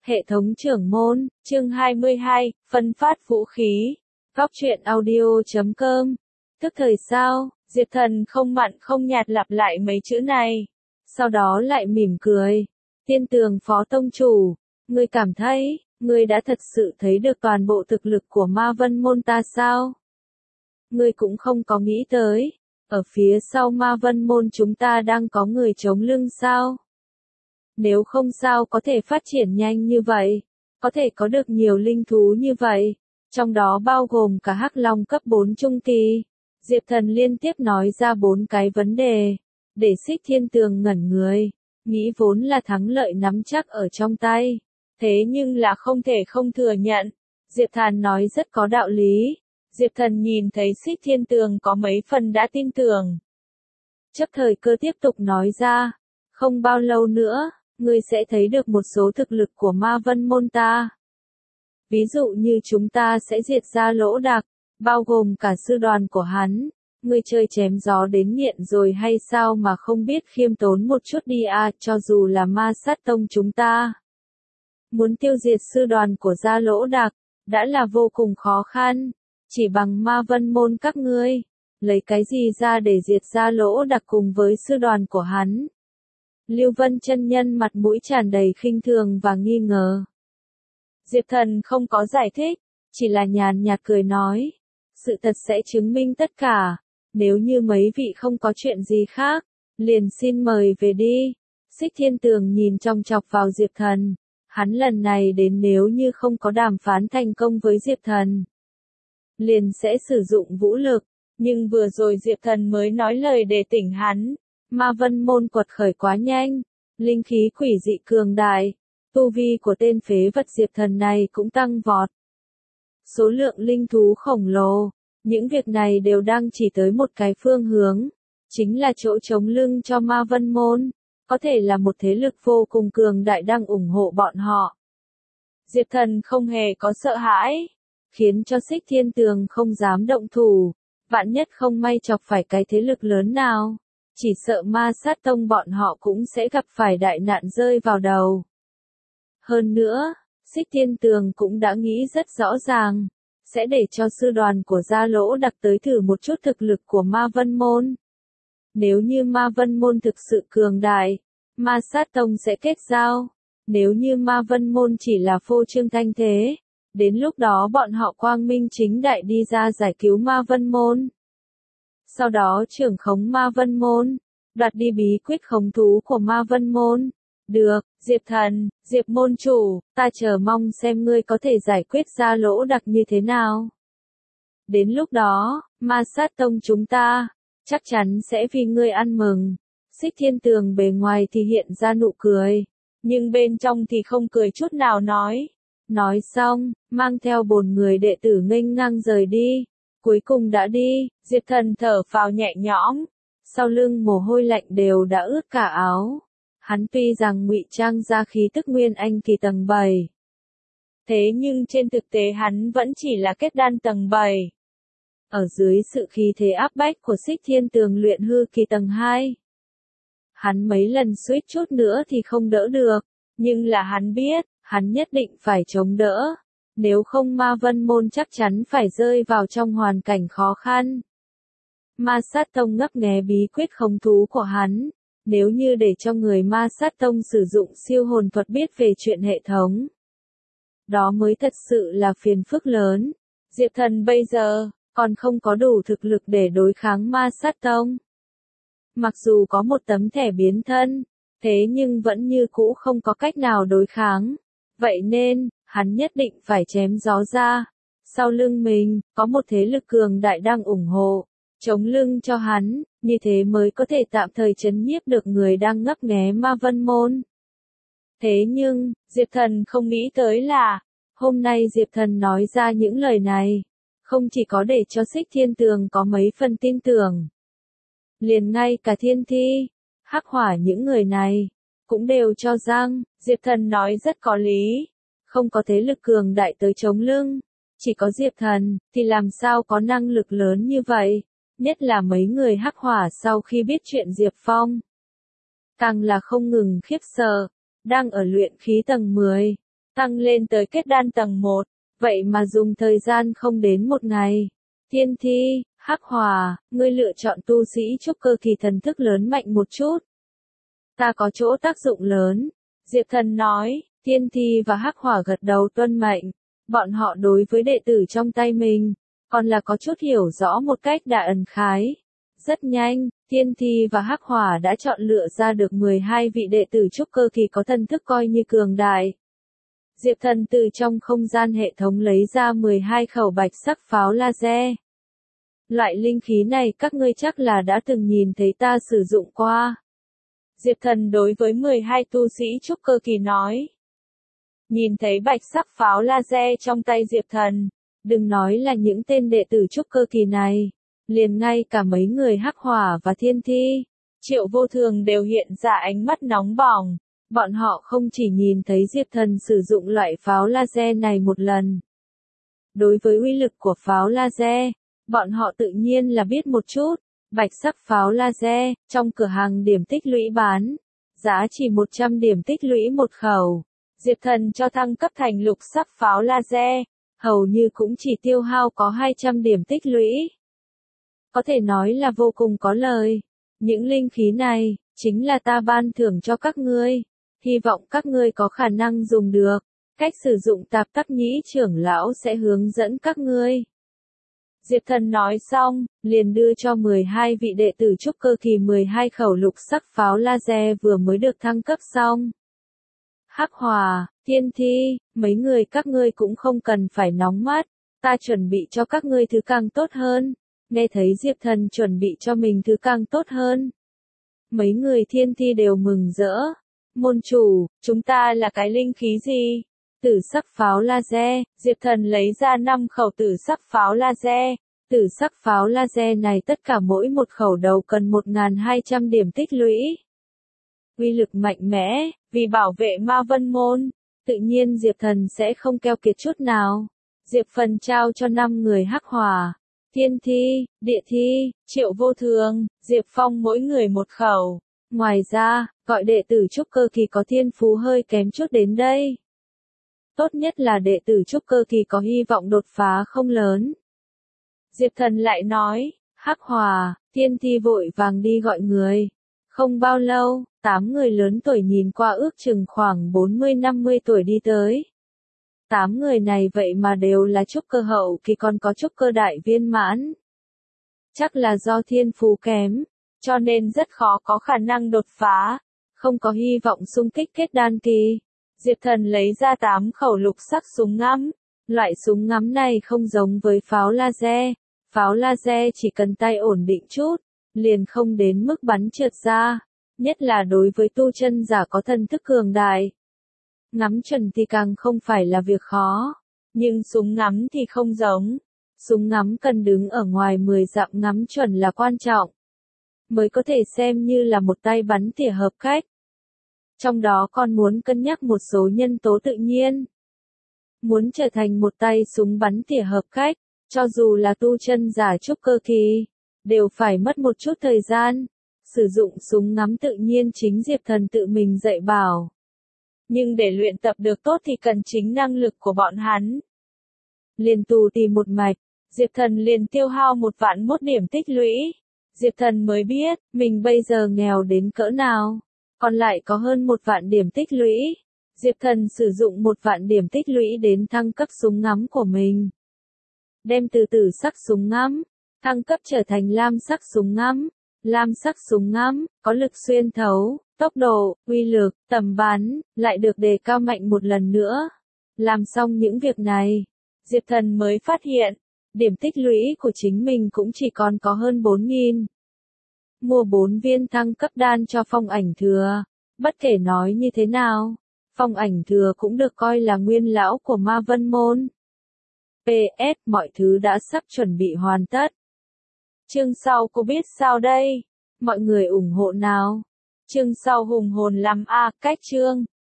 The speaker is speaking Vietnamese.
Hệ thống trưởng môn, chương 22, phân phát vũ khí. Góc truyện audio.com. Tức thời sao, Diệp Thần không mặn không nhạt lặp lại mấy chữ này. Sau đó lại mỉm cười. Tiên tường phó tông chủ, ngươi cảm thấy, ngươi đã thật sự thấy được toàn bộ thực lực của Ma Vân môn ta sao? Ngươi cũng không có nghĩ tới, ở phía sau Ma Vân môn chúng ta đang có người chống lưng sao? Nếu không sao có thể phát triển nhanh như vậy, có thể có được nhiều linh thú như vậy, trong đó bao gồm cả Hắc Long cấp 4 trung kỳ. Diệp Thần liên tiếp nói ra 4 cái vấn đề, để Xích Thiên Tường ngẩn người, nghĩ vốn là thắng lợi nắm chắc ở trong tay, thế nhưng là không thể không thừa nhận. Diệp Thần nói rất có đạo lý. Diệp Thần nhìn thấy Xích Thiên Tường có mấy phần đã tin tưởng. Chấp thời cơ tiếp tục nói ra, không bao lâu nữa, ngươi sẽ thấy được một số thực lực của Ma Vân môn ta. Ví dụ như chúng ta sẽ diệt ra Lỗ Đạc, bao gồm cả sư đoàn của hắn. Ngươi chơi chém gió đến nghiện rồi hay sao mà không biết khiêm tốn một chút đi à, cho dù là Ma Sát Tông chúng ta. Muốn tiêu diệt sư đoàn của Gia Lỗ Đạc, đã là vô cùng khó khăn, chỉ bằng Ma Vân môn các ngươi, lấy cái gì ra để diệt Gia Lỗ Đạc cùng với sư đoàn của hắn. Lưu Vân chân nhân mặt mũi tràn đầy khinh thường và nghi ngờ. Diệp Thần không có giải thích, chỉ là nhàn nhạt cười nói, sự thật sẽ chứng minh tất cả, nếu như mấy vị không có chuyện gì khác, liền xin mời về đi. Xích Thiên Tường nhìn chòng chọc vào Diệp Thần, hắn lần này đến nếu như không có đàm phán thành công với Diệp Thần, liền sẽ sử dụng vũ lực, nhưng vừa rồi Diệp Thần mới nói lời để tỉnh hắn. Ma Vân môn quật khởi quá nhanh, linh khí quỷ dị cường đại, tu vi của tên phế vật Diệp Thần này cũng tăng vọt. Số lượng linh thú khổng lồ, những việc này đều đang chỉ tới một cái phương hướng, chính là chỗ chống lưng cho Ma Vân môn, có thể là một thế lực vô cùng cường đại đang ủng hộ bọn họ. Diệp Thần không hề có sợ hãi, khiến cho Xích Thiên Tường không dám động thủ, vạn nhất không may chọc phải cái thế lực lớn nào. Chỉ sợ Ma Sát Tông bọn họ cũng sẽ gặp phải đại nạn rơi vào đầu. Hơn nữa, Xích Thiên Tường cũng đã nghĩ rất rõ ràng, sẽ để cho sư đoàn của Gia Lỗ Đạc tới thử một chút thực lực của Ma Vân môn. Nếu như Ma Vân môn thực sự cường đại, Ma Sát Tông sẽ kết giao. Nếu như Ma Vân môn chỉ là phô trương thanh thế, đến lúc đó bọn họ quang minh chính đại đi ra giải cứu Ma Vân môn. Sau đó trưởng khống Ma Vân môn, đoạt đi bí quyết khống thú của Ma Vân môn. Được, Diệp Thần, Diệp môn chủ, ta chờ mong xem ngươi có thể giải quyết ra Lỗ Đạc như thế nào. Đến lúc đó, Ma Sát Tông chúng ta, chắc chắn sẽ vì ngươi ăn mừng. Xích Thiên Tường bề ngoài thì hiện ra nụ cười, nhưng bên trong thì không cười chút nào nói. Nói xong, mang theo 4 người đệ tử nghênh ngang rời đi. Cuối cùng đã đi, Diệp Thần thở phào nhẹ nhõm, sau lưng mồ hôi lạnh đều đã ướt cả áo. Hắn tuy rằng ngụy trang ra khí tức Nguyên Anh kỳ tầng 7, thế nhưng trên thực tế hắn vẫn chỉ là kết đan tầng 7. Ở dưới sự khí thế áp bách của Xích Thiên Tường luyện hư kỳ tầng 2, hắn mấy lần suýt chút nữa thì không đỡ được, nhưng là hắn biết, hắn nhất định phải chống đỡ. Nếu không Ma Vân môn chắc chắn phải rơi vào trong hoàn cảnh khó khăn. Ma Sát Tông ngấp nghé bí quyết khống thú của hắn, nếu như để cho người Ma Sát Tông sử dụng siêu hồn thuật biết về chuyện hệ thống, đó mới thật sự là phiền phức lớn. Diệp Thần bây giờ, còn không có đủ thực lực để đối kháng Ma Sát Tông. Mặc dù có một tấm thẻ biến thân, thế nhưng vẫn như cũ không có cách nào đối kháng. Vậy nên, hắn nhất định phải chém gió ra. Sau lưng mình, có một thế lực cường đại đang ủng hộ, chống lưng cho hắn, như thế mới có thể tạm thời trấn nhiếp được người đang ngấp nghé Ma Vân môn. Thế nhưng, Diệp Thần không nghĩ tới là, hôm nay Diệp Thần nói ra những lời này, không chỉ có để cho Xích Thiên Tường có mấy phần tin tưởng. Liền ngay cả Thiên Thi, Hắc Hỏa những người này, cũng đều cho rằng, Diệp Thần nói rất có lý. Không có thế lực cường đại tới chống lưng, chỉ có Diệp Thần, thì làm sao có năng lực lớn như vậy, nhất là mấy người Hắc Hỏa sau khi biết chuyện Diệp Phong. Càng là không ngừng khiếp sợ, đang ở luyện khí tầng 10, tăng lên tới kết đan tầng 1, vậy mà dùng thời gian không đến một ngày. Thiên Thi, Hắc Hỏa, ngươi lựa chọn tu sĩ trúc cơ kỳ thần thức lớn mạnh một chút. Ta có chỗ tác dụng lớn. Diệp Thần nói, Thiên Thi và Hắc Hỏa gật đầu tuân mệnh. Bọn họ đối với đệ tử trong tay mình, còn là có chút hiểu rõ một cách đại ẩn khái. Rất nhanh, Thiên Thi và Hắc Hỏa đã chọn lựa ra được 12 vị đệ tử trúc cơ kỳ có thần thức coi như cường đại. Diệp Thần từ trong không gian hệ thống lấy ra 12 khẩu bạch sắc pháo laser. Loại linh khí này các ngươi chắc là đã từng nhìn thấy ta sử dụng qua. Diệp Thần đối với 12 tu sĩ trúc cơ kỳ nói. Nhìn thấy bạch sắc pháo laser trong tay Diệp Thần, đừng nói là những tên đệ tử trúc cơ kỳ này, liền ngay cả mấy người Hắc Hỏa và Thiên Thi, Triệu Vô Thường đều hiện ra ánh mắt nóng bỏng. Bọn họ không chỉ nhìn thấy Diệp Thần sử dụng loại pháo laser này một lần. Đối với uy lực của pháo laser, bọn họ tự nhiên là biết một chút. Bạch sắc pháo laser, trong cửa hàng điểm tích lũy bán, giá chỉ 100 điểm tích lũy một khẩu. Diệp Thần cho thăng cấp thành lục sắc pháo laser, hầu như cũng chỉ tiêu hao có 200 điểm tích lũy. Có thể nói là vô cùng có lời. Những linh khí này, chính là ta ban thưởng cho các ngươi. Hy vọng các ngươi có khả năng dùng được. Cách sử dụng tạp tắc nhĩ trưởng lão sẽ hướng dẫn các ngươi. Diệp Thần nói xong, liền đưa cho 12 vị đệ tử trúc cơ kỳ 12 khẩu lục sắc pháo laser vừa mới được thăng cấp xong. Hắc Hỏa, Thiên Thi, mấy người các ngươi cũng không cần phải nóng mắt, ta chuẩn bị cho các ngươi thứ càng tốt hơn. Nghe thấy Diệp Thần chuẩn bị cho mình thứ càng tốt hơn. Mấy người Thiên Thi đều mừng rỡ. Môn chủ, chúng ta là cái linh khí gì? Tử sắc pháo laser, Diệp Thần lấy ra 5 khẩu tử sắc pháo laser. Tử sắc pháo laser này tất cả mỗi một khẩu đầu cần 1.200 điểm tích lũy. Uy lực mạnh mẽ, vì bảo vệ Ma Vân Môn, tự nhiên Diệp Thần sẽ không keo kiệt chút nào. Diệp Phần trao cho 5 người Hắc Hỏa, Thiên Thi, Địa Thi, Triệu Vô Thường, Diệp Phong mỗi người một khẩu. Ngoài ra, gọi đệ tử trúc cơ kỳ có thiên phú hơi kém chút đến đây. Tốt nhất là đệ tử trúc cơ kỳ có hy vọng đột phá không lớn. Diệp Thần lại nói, Hắc Hỏa, Thiên Thi vội vàng đi gọi người. Không bao lâu, 8 người lớn tuổi nhìn qua ước chừng khoảng 40-50 tuổi đi tới. 8 người này vậy mà đều là trúc cơ hậu kỳ còn có trúc cơ đại viên mãn. Chắc là do thiên phú kém, cho nên rất khó có khả năng đột phá, không có hy vọng xung kích kết đan kỳ. Diệp Thần lấy ra 8 khẩu lục sắc súng ngắm. Loại súng ngắm này không giống với pháo laser. Pháo laser chỉ cần tay ổn định chút, liền không đến mức bắn trượt ra, nhất là đối với tu chân giả có thần thức cường đại. Ngắm chuẩn thì càng không phải là việc khó, nhưng súng ngắm thì không giống. Súng ngắm cần đứng ở ngoài 10 dặm ngắm chuẩn là quan trọng, mới có thể xem như là một tay bắn tỉa hợp cách. Trong đó còn muốn cân nhắc một số nhân tố tự nhiên. Muốn trở thành một tay súng bắn tỉa hợp cách, cho dù là tu chân giả trúc cơ kỳ, đều phải mất một chút thời gian. Sử dụng súng ngắm tự nhiên chính Diệp Thần tự mình dạy bảo. Nhưng để luyện tập được tốt thì cần chính năng lực của bọn hắn. Liền tù tì một mạch, Diệp Thần liền tiêu hao 1.001 điểm tích lũy. Diệp Thần mới biết, mình bây giờ nghèo đến cỡ nào, còn lại có hơn 1.000 điểm tích lũy. Diệp Thần sử dụng 1.000 điểm tích lũy đến thăng cấp súng ngắm của mình. Đem từ tử sắc súng ngắm, thăng cấp trở thành lam sắc súng ngắm. Lam sắc súng ngắm, có lực xuyên thấu, tốc độ, uy lực, tầm bắn, lại được đề cao mạnh một lần nữa. Làm xong những việc này, Diệp Thần mới phát hiện, điểm tích lũy của chính mình cũng chỉ còn có hơn 4.000. Mua 4 viên thăng cấp đan cho Phong Ảnh Thừa. Bất kể nói như thế nào, Phong Ảnh Thừa cũng được coi là nguyên lão của Ma Vân Môn. PS, mọi thứ đã sắp chuẩn bị hoàn tất. Chương sau cô biết sao đây? Mọi người ủng hộ nào? Chương sau hùng hồn 5A, cách chương.